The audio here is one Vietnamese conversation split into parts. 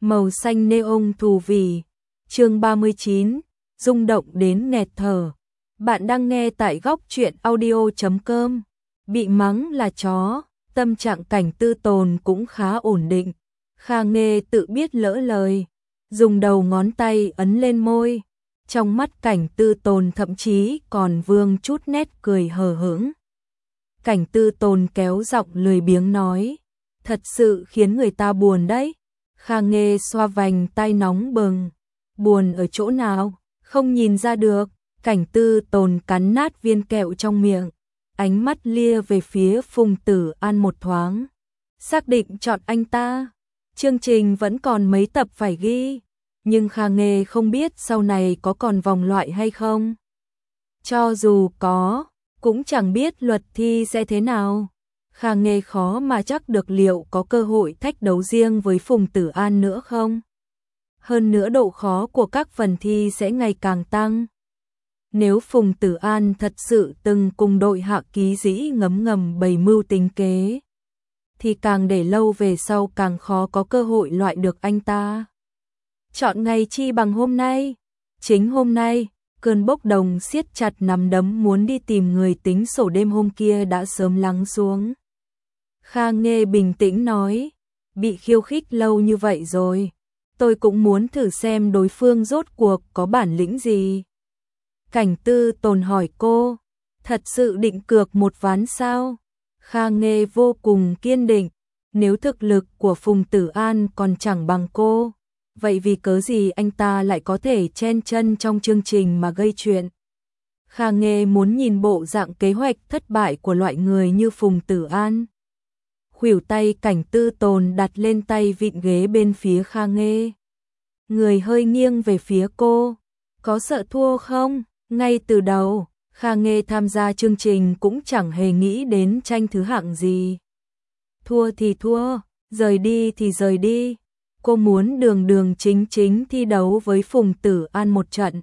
màu xanh neon thù vì. Chương 39, rung động đến nghẹt thở. Bạn đang nghe tại góc truyện audio.com. Bị mắng là chó, tâm trạng Cảnh Tư Tồn cũng khá ổn định. Kha Nghê tự biết lỡ lời, dùng đầu ngón tay ấn lên môi. Trong mắt Cảnh Tư Tồn thậm chí còn vương chút nét cười hờ hững. Cảnh Tư Tồn kéo giọng lười biếng nói, thật sự khiến người ta buồn đấy. Kha Nghê xoa vành tay nóng bừng, buồn ở chỗ nào, không nhìn ra được. Cảnh Tư Tồn cắn nát viên kẹo trong miệng, ánh mắt lia về phía Phùng Tử An một thoáng. Xác định chọn anh ta, chương trình vẫn còn mấy tập phải ghi, nhưng Kha Nghê không biết sau này có còn vòng loại hay không. Cho dù có, cũng chẳng biết luật thi sẽ thế nào. Kha Nghê khó mà chắc được liệu có cơ hội thách đấu riêng với Phùng Tử An nữa không. Hơn nữa độ khó của các phần thi sẽ ngày càng tăng. Nếu Phùng Tử An thật sự từng cùng đội Hạ Ký Dĩ ngấm ngầm bày mưu tính kế, thì càng để lâu về sau càng khó có cơ hội loại được anh ta. Chọn ngày chi bằng hôm nay. Chính hôm nay, cơn bốc đồng siết chặt nắm đấm muốn đi tìm người tính sổ đêm hôm kia đã sớm lắng xuống. Kha Nghê bình tĩnh nói, bị khiêu khích lâu như vậy rồi, tôi cũng muốn thử xem đối phương rốt cuộc có bản lĩnh gì. Cảnh Tư Tồn hỏi cô, thật sự định cược một ván sao? Kha Nghê vô cùng kiên định, nếu thực lực của Phùng Tử An còn chẳng bằng cô, vậy vì cớ gì anh ta lại có thể chen chân trong chương trình mà gây chuyện? Kha Nghê muốn nhìn bộ dạng kế hoạch thất bại của loại người như Phùng Tử An. Khuỷu tay Cảnh Tư Tồn đặt lên tay vịn ghế bên phía Kha Nghê. Người hơi nghiêng về phía cô, có sợ thua không? Ngay từ đầu, Kha Nghê tham gia chương trình cũng chẳng hề nghĩ đến tranh thứ hạng gì. Thua thì thua, rời đi thì rời đi. Cô muốn đường đường chính chính thi đấu với Phùng Tử An một trận,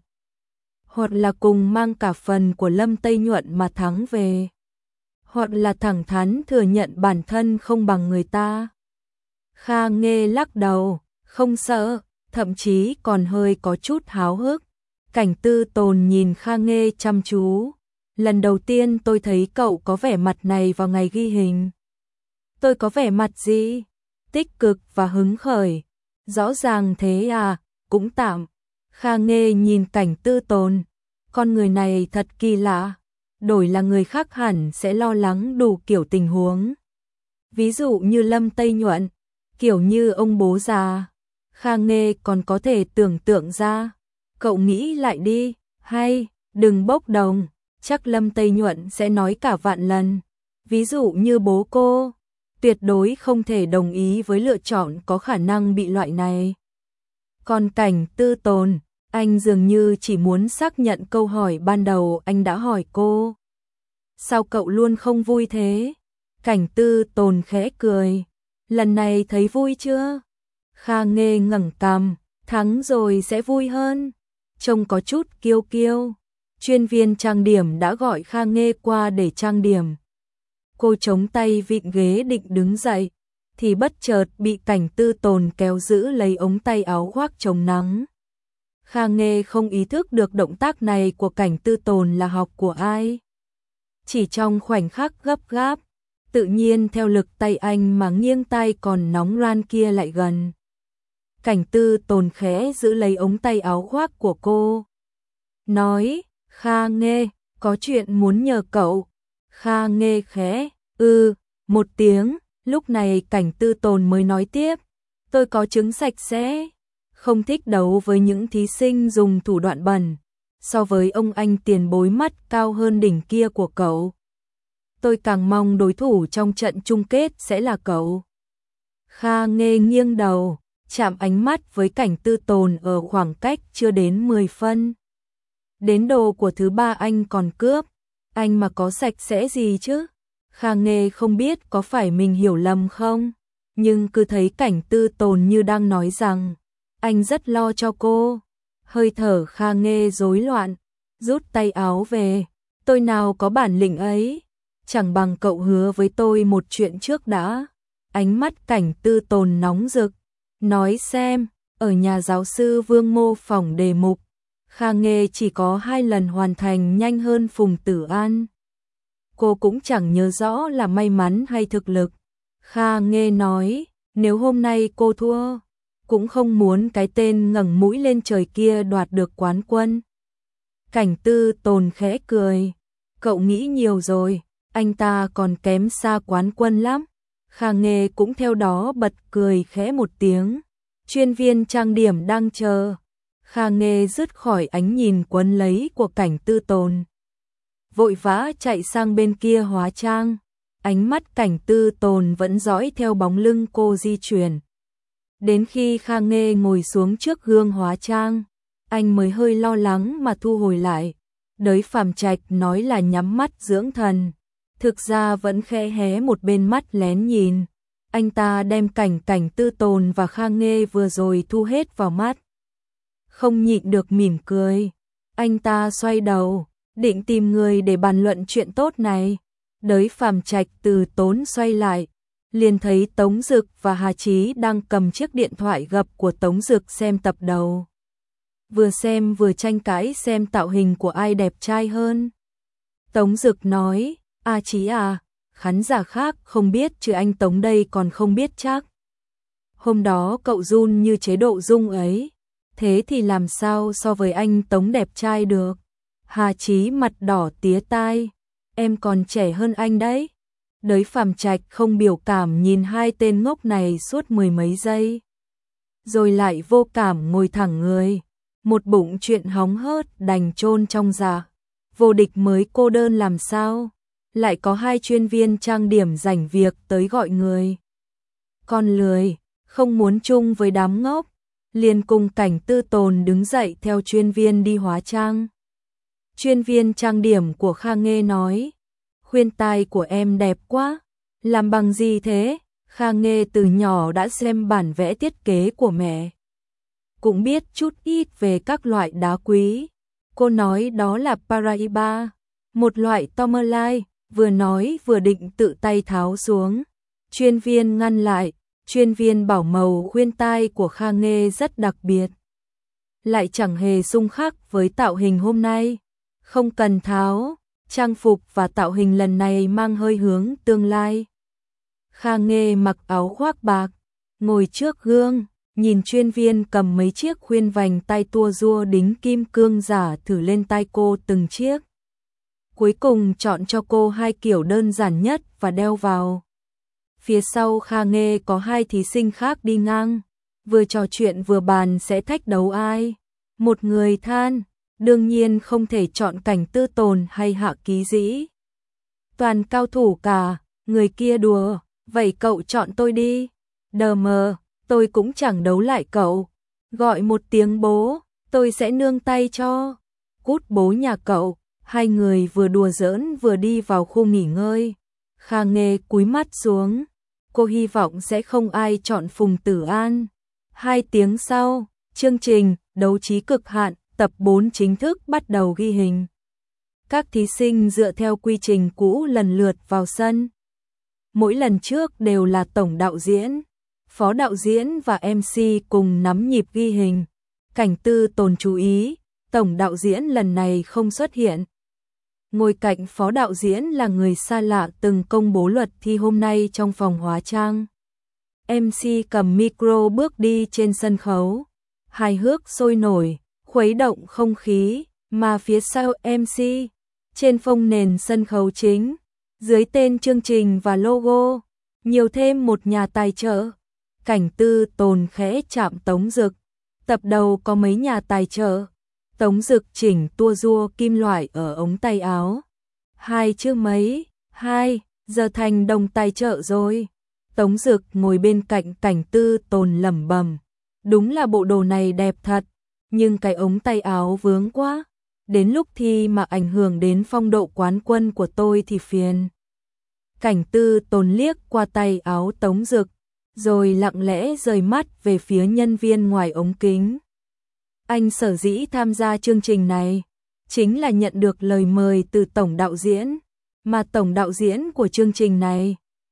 hoặc là cùng mang cả phần của Lâm Tây Nhuận mà thắng về, hoặc là thẳng thắn thừa nhận bản thân không bằng người ta. Kha Nghê lắc đầu, không sợ, thậm chí còn hơi có chút háo hức. Cảnh Tư Tồn nhìn Kha Nghê chăm chú. Lần đầu tiên tôi thấy cậu có vẻ mặt này vào ngày ghi hình. Tôi có vẻ mặt gì? Tích cực và hứng khởi. Rõ ràng thế à, cũng tạm. Kha Nghê nhìn Cảnh Tư Tồn. Con người này thật kỳ lạ. Đổi là người khác hẳn sẽ lo lắng đủ kiểu tình huống. Ví dụ như Lâm Tây Nhuận, kiểu như ông bố già. Kha Nghê còn có thể tưởng tượng ra. Cậu nghĩ lại đi, hay, đừng bốc đồng, chắc Lâm Tây Nhuận sẽ nói cả vạn lần. Ví dụ như bố cô, tuyệt đối không thể đồng ý với lựa chọn có khả năng bị loại này. Còn Cảnh Tư Tồn, anh dường như chỉ muốn xác nhận câu hỏi ban đầu anh đã hỏi cô. Sao cậu luôn không vui thế? Cảnh Tư Tồn khẽ cười, lần này thấy vui chưa? Kha Nghê ngẩng cằm, thắng rồi sẽ vui hơn. Trông có chút kiêu kiêu. Chuyên viên trang điểm đã gọi Kha Nghê qua để trang điểm. Cô chống tay vịn ghế định đứng dậy, thì bất chợt bị Cảnh Tư Tồn kéo giữ lấy ống tay áo khoác chống nắng. Kha Nghê không ý thức được động tác này của Cảnh Tư Tồn là học của ai. Chỉ trong khoảnh khắc gấp gáp, tự nhiên theo lực tay anh mà nghiêng tay còn nóng ran kia lại gần. Cảnh Tư Tồn khẽ giữ lấy ống tay áo khoác của cô. Nói, Kha Nghê, có chuyện muốn nhờ cậu. Kha Nghê khẽ, một tiếng, lúc này Cảnh Tư Tồn mới nói tiếp. Tôi có chứng sạch sẽ, không thích đấu với những thí sinh dùng thủ đoạn bẩn. So với ông anh tiền bối mắt cao hơn đỉnh kia của cậu, tôi càng mong đối thủ trong trận chung kết sẽ là cậu. Kha Nghê nghiêng đầu, chạm ánh mắt với Cảnh Tư Tồn ở khoảng cách chưa đến 10 phân. Đến đồ của thứ ba anh còn cướp, anh mà có sạch sẽ gì chứ? Kha Nghê không biết có phải mình hiểu lầm không, nhưng cứ thấy Cảnh Tư Tồn như đang nói rằng anh rất lo cho cô. Hơi thở Kha Nghê rối loạn, rút tay áo về. Tôi nào có bản lĩnh ấy, chẳng bằng cậu hứa với tôi một chuyện trước đã. Ánh mắt Cảnh Tư Tồn nóng rực, nói xem, ở nhà giáo sư Vương mô phỏng đề mục, Kha Nghê chỉ có 2 lần hoàn thành nhanh hơn Phùng Tử An. Cô cũng chẳng nhớ rõ là may mắn hay thực lực. Kha Nghê nói, nếu hôm nay cô thua, cũng không muốn cái tên ngẩng mũi lên trời kia đoạt được quán quân. Cảnh Tư Tồn khẽ cười, cậu nghĩ nhiều rồi, anh ta còn kém xa quán quân lắm. Kha Nghê cũng theo đó bật cười khẽ một tiếng. Chuyên viên trang điểm đang chờ. Kha Nghê dứt khỏi ánh nhìn quấn lấy của Cảnh Tư Tồn, vội vã chạy sang bên kia hóa trang. Ánh mắt Cảnh Tư Tồn vẫn dõi theo bóng lưng cô di chuyển. Đến khi Kha Nghê ngồi xuống trước gương hóa trang, anh mới hơi lo lắng mà thu hồi lại. Đới Phàm Trạch nói là nhắm mắt dưỡng thần, thực ra vẫn khẽ hé một bên mắt lén nhìn. Anh ta đem Cảnh Tư Tồn và Kha Nghê vừa rồi thu hết vào mắt, không nhịn được mỉm cười. Anh ta xoay đầu, định tìm người để bàn luận chuyện tốt này. Đới Phàm Trạch từ tốn xoay lại, liền thấy Tống Dực và Hà Chí đang cầm chiếc điện thoại gập của Tống Dực xem tập đầu. Vừa xem vừa tranh cãi xem tạo hình của ai đẹp trai hơn. Tống Dực nói, "A Chí à, khán giả khác không biết chứ anh Tống đây còn không biết chắc. Hôm đó cậu run như chế độ rung ấy, thế thì làm sao so với anh Tống đẹp trai được?" Hà Chí mặt đỏ tía tai, "Em còn trẻ hơn anh đấy." Đới Phàm Trạch không biểu cảm nhìn hai tên ngốc này suốt 10 mấy giây, rồi lại vô cảm ngồi thẳng người, một bụng chuyện hóng hớt đành chôn trong dạ. Vô địch mới cô đơn làm sao, lại có 2 chuyên viên trang điểm rảnh việc tới gọi người. Con lười, không muốn chung với đám ngốc, liền cùng Cảnh Tư Tồn đứng dậy theo chuyên viên đi hóa trang. Chuyên viên trang điểm của Kha Nghê nói, "Khuyên tai của em đẹp quá, làm bằng gì thế?" Kha Nghê từ nhỏ đã xem bản vẽ thiết kế của mẹ, cũng biết chút ít về các loại đá quý. Cô nói đó là Paraiba, một loại tourmaline, vừa nói vừa định tự tay tháo xuống. Chuyên viên ngăn lại, chuyên viên bảo màu khuyên tai của Kha Nghê rất đặc biệt, lại chẳng hề xung khắc với tạo hình hôm nay. Không cần tháo, trang phục và tạo hình lần này mang hơi hướng tương lai. Kha Nghê mặc áo khoác bạc, ngồi trước gương, nhìn chuyên viên cầm mấy chiếc khuyên vành tai tua rua đính kim cương giả thử lên tai cô từng chiếc. Cuối cùng chọn cho cô 2 kiểu đơn giản nhất và đeo vào. Phía sau Kha Nghê có 2 thí sinh khác đi ngang, vừa trò chuyện vừa bàn sẽ thách đấu ai. Một người than, đương nhiên không thể chọn Cảnh Tư Tồn hay Hạ Ký Dĩ, toàn cao thủ cả. Người kia đùa, vậy cậu chọn tôi đi. Đờ mờ, tôi cũng chẳng đấu lại cậu. Gọi một tiếng bố, tôi sẽ nương tay cho. Cút bố nhà cậu. 2 người vừa đùa giỡn vừa đi vào khu nghỉ ngơi. Kha Nghê cúi mắt xuống, cô hy vọng sẽ không ai chọn Phùng Tử An. 2 tiếng sau, chương trình Đấu trí cực hạn tập 4 chính thức bắt đầu ghi hình. Các thí sinh dựa theo quy trình cũ lần lượt vào sân. Mỗi lần trước đều là tổng đạo diễn, phó đạo diễn và MC cùng nắm nhịp ghi hình. Cảnh Tư Tồn chú ý, tổng đạo diễn lần này không xuất hiện. Ngồi cạnh phó đạo diễn là người xa lạ từng công bố luật thi hôm nay trong phòng hóa trang. MC cầm micro bước đi trên sân khấu, hài hước sôi nổi, khuấy động không khí, mà phía sau MC, trên phông nền sân khấu chính, dưới tên chương trình và logo, nhiều thêm một nhà tài trợ. Cảnh Tư Tồn khẽ chạm Tống Dực, tập đầu có mấy nhà tài trợ. Tống Dực chỉnh tua rua kim loại ở ống tay áo. 2 chứ mấy, 2, giờ thành đồng tài trợ rồi. Tống Dực ngồi bên cạnh Cảnh Tư Tồn lẩm bẩm, đúng là bộ đồ này đẹp thật, nhưng cái ống tay áo vướng quá, đến lúc thi mà ảnh hưởng đến phong độ quán quân của tôi thì phiền. Cảnh Tư Tồn liếc qua tay áo Tống Dực, rồi lặng lẽ rời mắt về phía nhân viên ngoài ống kính. Anh sở dĩ tham gia chương trình này, chính là nhận được lời mời từ tổng đạo diễn, mà tổng đạo diễn của chương trình này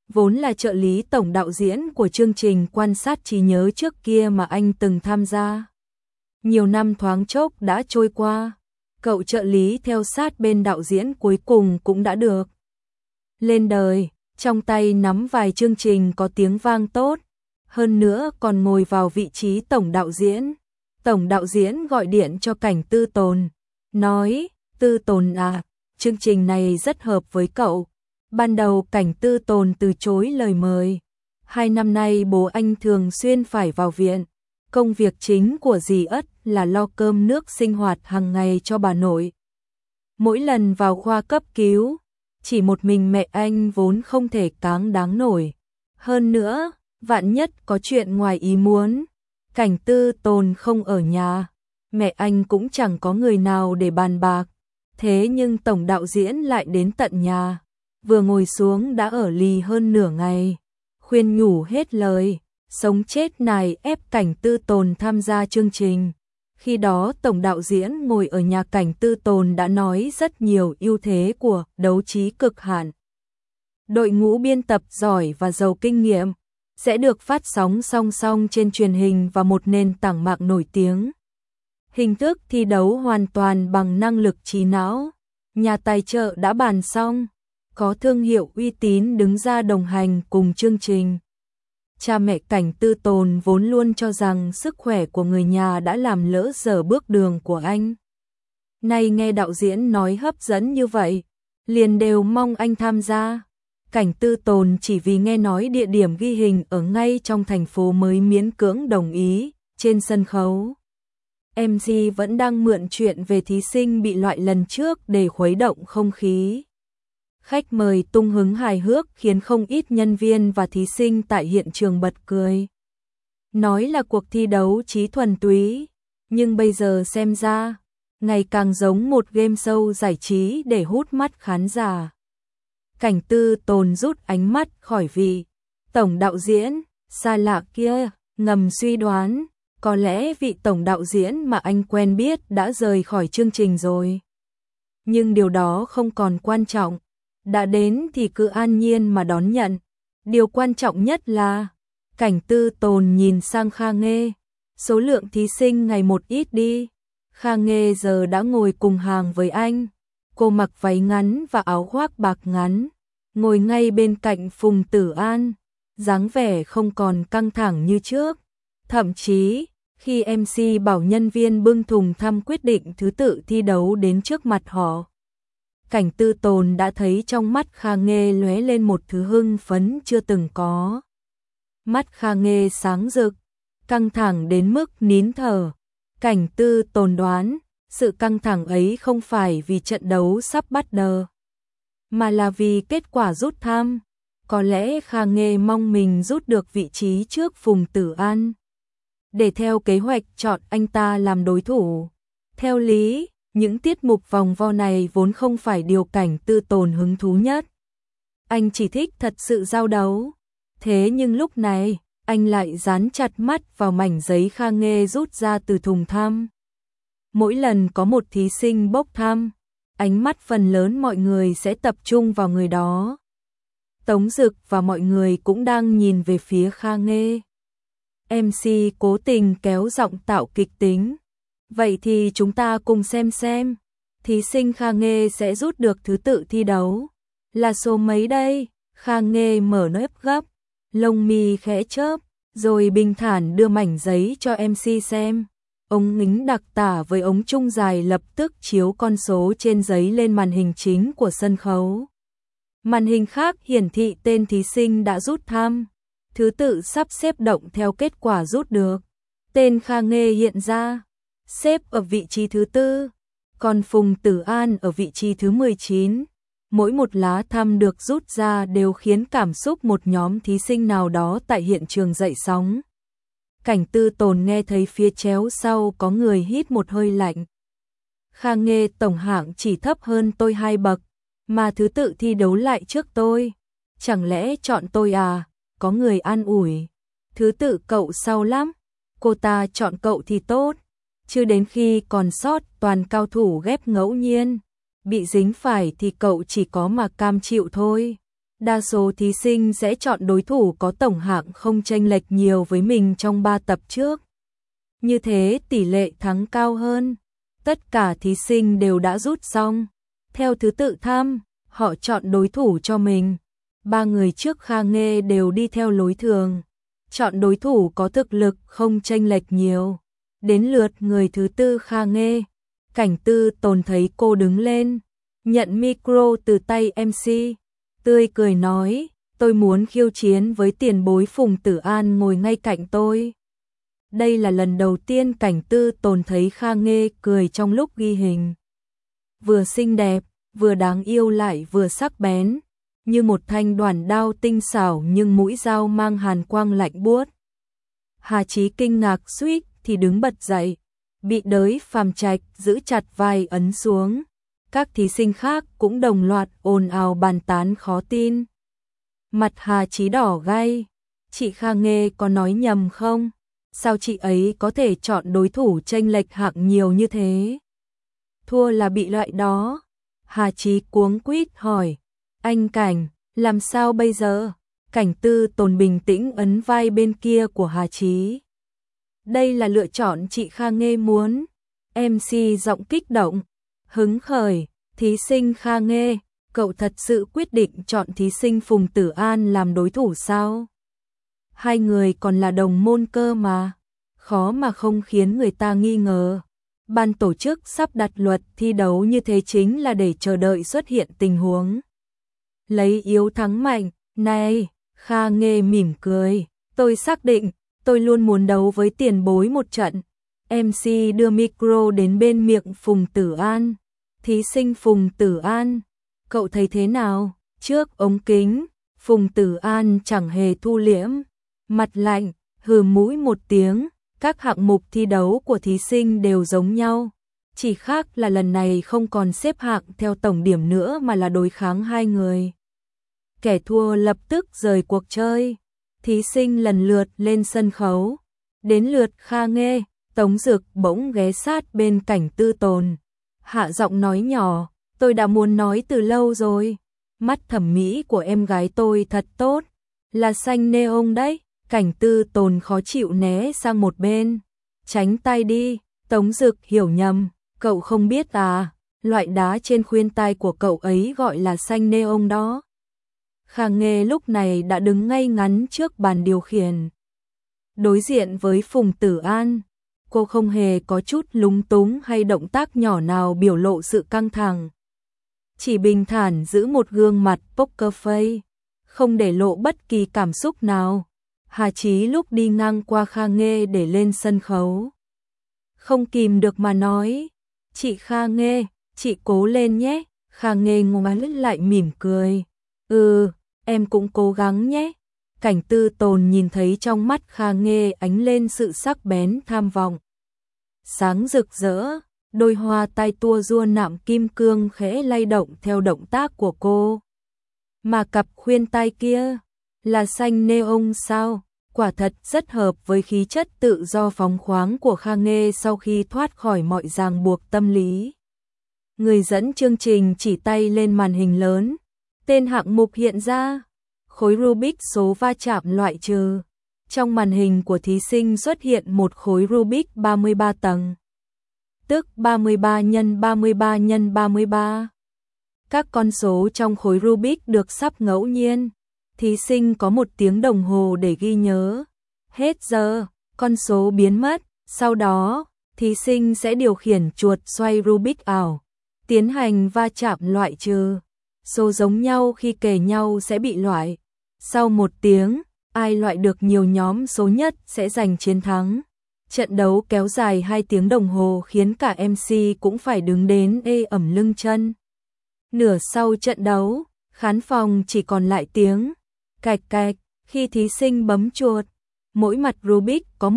vốn là trợ lý tổng đạo diễn của chương trình Quan sát trí nhớ trước kia mà anh từng tham gia. Nhiều năm thoáng chốc đã trôi qua, cậu trợ lý theo sát bên đạo diễn cuối cùng cũng đã được lên đời, trong tay nắm vài chương trình có tiếng vang tốt, hơn nữa còn ngồi vào vị trí tổng đạo diễn. Tổng đạo diễn gọi điện cho Cảnh Tư Tồn, nói, Tư Tồn à, chương trình này rất hợp với cậu. Ban đầu Cảnh Tư Tồn từ chối lời mời. 2 năm nay bố anh thường xuyên phải vào viện. Công việc chính của dì Ất là lo cơm nước sinh hoạt hàng ngày cho bà nội. Mỗi lần vào khoa cấp cứu, chỉ một mình mẹ anh vốn không thể cáng đáng nổi. Hơn nữa, vạn nhất có chuyện ngoài ý muốn, Cảnh Tư Tồn không ở nhà, mẹ anh cũng chẳng có người nào để bàn bạc. Thế nhưng tổng đạo diễn lại đến tận nhà, vừa ngồi xuống đã ở lì hơn nửa ngày, khuyên nhủ hết lời, sống chết nài ép Cảnh Tư Tồn tham gia chương trình. Khi đó tổng đạo diễn ngồi ở nhà Cảnh Tư Tồn đã nói rất nhiều ưu thế của Đấu trí cực hạn. Đội ngũ biên tập giỏi và giàu kinh nghiệm sẽ được phát sóng song song trên truyền hình và một nền tảng mạng nổi tiếng. Hình thức thi đấu hoàn toàn bằng năng lực trí não. Nhà tài trợ đã bàn xong, có thương hiệu uy tín đứng ra đồng hành cùng chương trình. Cha mẹ Cảnh Tư Tồn vốn luôn cho rằng sức khỏe của người nhà đã làm lỡ dở bước đường của anh. Nay nghe đạo diễn nói hấp dẫn như vậy, liền đều mong anh tham gia. Cảnh Tư Tồn chỉ vì nghe nói địa điểm ghi hình ở ngay trong thành phố mới miễn cưỡng đồng ý. Trên sân khấu, MC vẫn đang mượn chuyện về thí sinh bị loại lần trước để khuấy động không khí. Khách mời tung hứng hài hước khiến không ít nhân viên và thí sinh tại hiện trường bật cười. Nói là cuộc thi đấu trí thuần túy, nhưng bây giờ xem ra, ngày càng giống một game show giải trí để hút mắt khán giả. Cảnh Tư Tồn rút ánh mắt khỏi vị tổng đạo diễn xa lạ kia, ngầm suy đoán, có lẽ vị tổng đạo diễn mà anh quen biết đã rời khỏi chương trình rồi. Nhưng điều đó không còn quan trọng, đã đến thì cứ an nhiên mà đón nhận. Điều quan trọng nhất là, Cảnh Tư Tồn nhìn sang Kha Nghê, số lượng thí sinh ngày một ít đi. Kha Nghê giờ đã ngồi cùng hàng với anh. Cô mặc váy ngắn và áo khoác bạc ngắn, ngồi ngay bên cạnh Phùng Tử An, dáng vẻ không còn căng thẳng như trước. Thậm chí, khi MC bảo nhân viên bưng thùng thăm quyết định thứ tự thi đấu đến trước mặt họ, Cảnh Tư Tồn đã thấy trong mắt Kha Nghê lóe lên một thứ hưng phấn chưa từng có. Mắt Kha Nghê sáng rực, căng thẳng đến mức nín thở. Cảnh Tư Tồn đoán, sự căng thẳng ấy không phải vì trận đấu sắp bắt đầu, mà là vì kết quả rút thăm. Có lẽ Kha Nghê mong mình rút được vị trí trước Phùng Tử An, để theo kế hoạch chọn anh ta làm đối thủ. Theo lý, những tiết mục vòng vo này vốn không phải điều Cảnh Tư Tồn hứng thú nhất. Anh chỉ thích thật sự giao đấu. Thế nhưng lúc này, anh lại dán chặt mắt vào mảnh giấy Kha Nghê rút ra từ thùng thăm. Mỗi lần có một thí sinh bốc thăm, ánh mắt phần lớn mọi người sẽ tập trung vào người đó. Tống Dực và mọi người cũng đang nhìn về phía Kha Nghê. MC cố tình kéo giọng tạo kịch tính. Vậy thì chúng ta cùng xem, thí sinh Kha Nghê sẽ rút được thứ tự thi đấu là số mấy đây? Kha Nghê mở nếp gấp, lông mi khẽ chớp, rồi bình thản đưa mảnh giấy cho MC xem. Ống nghính đặc tả với ống trung dài lập tức chiếu con số trên giấy lên màn hình chính của sân khấu. Màn hình khác hiển thị tên thí sinh đã rút thăm, thứ tự sắp xếp động theo kết quả rút được. Tên Kha Nghê hiện ra, xếp ở vị trí thứ 4, còn Phùng Tử An ở vị trí thứ 19. Mỗi một lá thăm được rút ra đều khiến cảm xúc một nhóm thí sinh nào đó tại hiện trường dậy sóng. Cảnh Tư Tồn nghe thấy phía chéo sau có người hít một hơi lạnh. Kha Nghê tổng hạng chỉ thấp hơn tôi 2 bậc, mà thứ tự thi đấu lại trước tôi. Chẳng lẽ chọn tôi à? Có người an ủi. Thứ tự cậu sau lắm, cô ta chọn cậu thì tốt. Chứ đến khi còn sót toàn cao thủ ghép ngẫu nhiên, bị dính phải thì cậu chỉ có mà cam chịu thôi. Đa số thí sinh sẽ chọn đối thủ có tổng hạng không chênh lệch nhiều với mình trong 3 tập trước. Như thế tỷ lệ thắng cao hơn. Tất cả thí sinh đều đã rút xong. Theo thứ tự tham, họ chọn đối thủ cho mình. 3 người trước Kha Nghê đều đi theo lối thường, chọn đối thủ có thực lực không chênh lệch nhiều. Đến lượt người thứ tư Kha Nghê, Cảnh Tư Tồn thấy cô đứng lên, nhận micro từ tay MC, tươi cười nói, tôi muốn khiêu chiến với tiền bối Phùng Tử An ngồi ngay cạnh tôi. Đây là lần đầu tiên Cảnh Tư Tồn thấy Kha Nghê cười trong lúc ghi hình. Vừa xinh đẹp, vừa đáng yêu lại vừa sắc bén, như một thanh đoản đao tinh xảo nhưng mũi dao mang hàn quang lạnh buốt. Hà Chí kinh ngạc suýt thì đứng bật dậy, bị Đới Phàm Trạch giữ chặt vai ấn xuống. Các thí sinh khác cũng đồng loạt ồn ào bàn tán khó tin. Mặt Hà Chí đỏ gay, chị Kha Nghê có nói nhầm không? Sao chị ấy có thể chọn đối thủ chênh lệch hạng nhiều như thế? Thua là bị loại đó. Hà Chí cuống quýt hỏi, anh Cảnh, làm sao bây giờ? Cảnh Tư Tồn bình tĩnh ấn vai bên kia của Hà Chí. Đây là lựa chọn chị Kha Nghê muốn. MC giọng kích động, hứng khởi, thí sinh Kha Nghê, cậu thật sự quyết định chọn thí sinh Phùng Tử An làm đối thủ sao? Hai người còn là đồng môn cơ mà, khó mà không khiến người ta nghi ngờ. Ban tổ chức sắp đặt luật thi đấu như thế chính là để chờ đợi xuất hiện tình huống lấy yếu thắng mạnh. Này, Kha Nghê mỉm cười, tôi xác định, tôi luôn muốn đấu với tiền bối một trận. MC đưa micro đến bên miệng Phùng Tử An. Thí sinh Phùng Tử An, cậu thấy thế nào? Trước ống kính, Phùng Tử An chẳng hề thu liễm, mặt lạnh, hừ mũi một tiếng. Các hạng mục thi đấu của thí sinh đều giống nhau, chỉ khác là lần này không còn xếp hạng theo tổng điểm nữa mà là đối kháng hai người. Kẻ thua lập tức rời cuộc chơi. Thí sinh lần lượt lên sân khấu. Đến lượt Kha Nghê, Tống Dực bỗng ghé sát bên Cảnh Tư Tồn, hạ giọng nói nhỏ, tôi đã muốn nói từ lâu rồi. Mắt thẩm mỹ của em gái tôi thật tốt, là xanh neon đấy. Cảnh Tư Tồn khó chịu né sang một bên, tránh tay đi. Tống Dực hiểu nhầm, cậu không biết à, loại đá trên khuyên tai của cậu ấy gọi là xanh neon đó. Kha Nghê lúc này đã đứng ngay ngắn trước bàn điều khiển, đối diện với Phùng Tử An. Cô không hề có chút lúng túng hay động tác nhỏ nào biểu lộ sự căng thẳng, chỉ bình thản giữ một gương mặt poker face, không để lộ bất kỳ cảm xúc nào. Hà Chí lúc đi ngang qua Kha Nghê để lên sân khấu, không kìm được mà nói, chị Kha Nghê, chị cố lên nhé. Kha Nghê ngoái lại mỉm cười, em cũng cố gắng nhé. Cảnh Tư Tồn nhìn thấy trong mắt Kha Nghê ánh lên sự sắc bén tham vọng, sáng rực rỡ, đôi hoa tai tua rua nạm kim cương khẽ lay động theo động tác của cô. Mà cặp khuyên tai kia là xanh neon sao? Quả thật rất hợp với khí chất tự do phóng khoáng của Kha Nghê sau khi thoát khỏi mọi ràng buộc tâm lý. Người dẫn chương trình chỉ tay lên màn hình lớn, tên hạng mục hiện ra, khối Rubik số va chạm loại trừ. Trong màn hình của thí sinh xuất hiện một khối Rubik 33 tầng, tức 33 x 33 x 33. Các con số trong khối Rubik được sắp ngẫu nhiên. Thí sinh có 1 tiếng đồng hồ để ghi nhớ. Hết giờ, con số biến mất. Sau đó, thí sinh sẽ điều khiển chuột xoay Rubik ảo, tiến hành va chạm loại trừ. Số giống nhau khi kề nhau sẽ bị loại. Sau 1 tiếng, ai loại được nhiều nhóm số nhất sẽ giành chiến thắng. Trận đấu kéo dài 2 tiếng đồng hồ khiến cả MC cũng phải đứng đến ê ẩm lưng chân. Nửa sau trận đấu, khán phòng chỉ còn lại tiếng cạch cạch khi thí sinh bấm chuột. Mỗi mặt Rubik có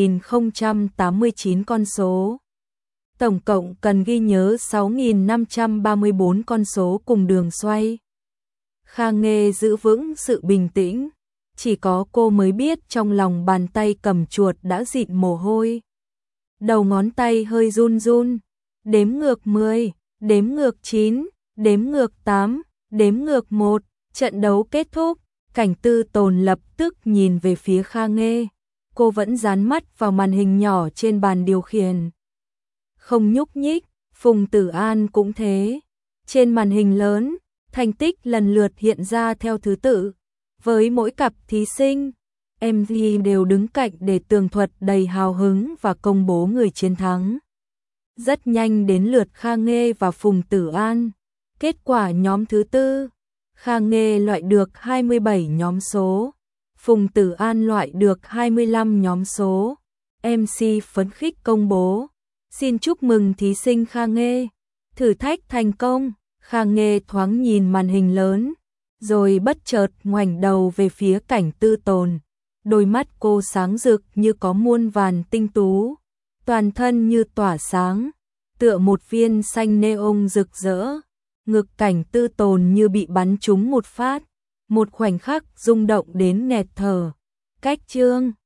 1089 con số. Tổng cộng cần ghi nhớ 6534 con số cùng đường xoay. Kha Nghê giữ vững sự bình tĩnh, chỉ có cô mới biết trong lòng bàn tay cầm chuột đã dịn mồ hôi. Đầu ngón tay hơi run run, đếm ngược 10, đếm ngược 9, đếm ngược 8, đếm ngược 1, Trận đấu kết thúc, Cảnh Tư Tồn lập tức nhìn về phía Kha Nghê. Cô vẫn dán mắt vào màn hình nhỏ trên bàn điều khiển. Không nhúc nhích, Phùng Tử An cũng thế. Trên màn hình lớn, thành tích lần lượt hiện ra theo thứ tự. Với mỗi cặp thí sinh, MV đều đứng cạnh để tường thuật đầy hào hứng và công bố người chiến thắng. Rất nhanh đến lượt Kha Nghê và Phùng Tử An. Kết quả nhóm thứ tư, Kha Nghê loại được 27 nhóm số, Phùng Tử An loại được 25 nhóm số. MC phấn khích công bố: xin chúc mừng thí sinh Kha Nghê, thử thách thành công. Kha Nghê thoáng nhìn màn hình lớn, rồi bất chợt ngoảnh đầu về phía Cảnh Tư Tồn. Đôi mắt cô sáng rực như có muôn vàn tinh tú, toàn thân như tỏa sáng, tựa một viên xanh neon rực rỡ. Ngực Cảnh Tư Tồn như bị bắn trúng một phát, một khoảnh khắc rung động đến nghẹt thở. Cách chương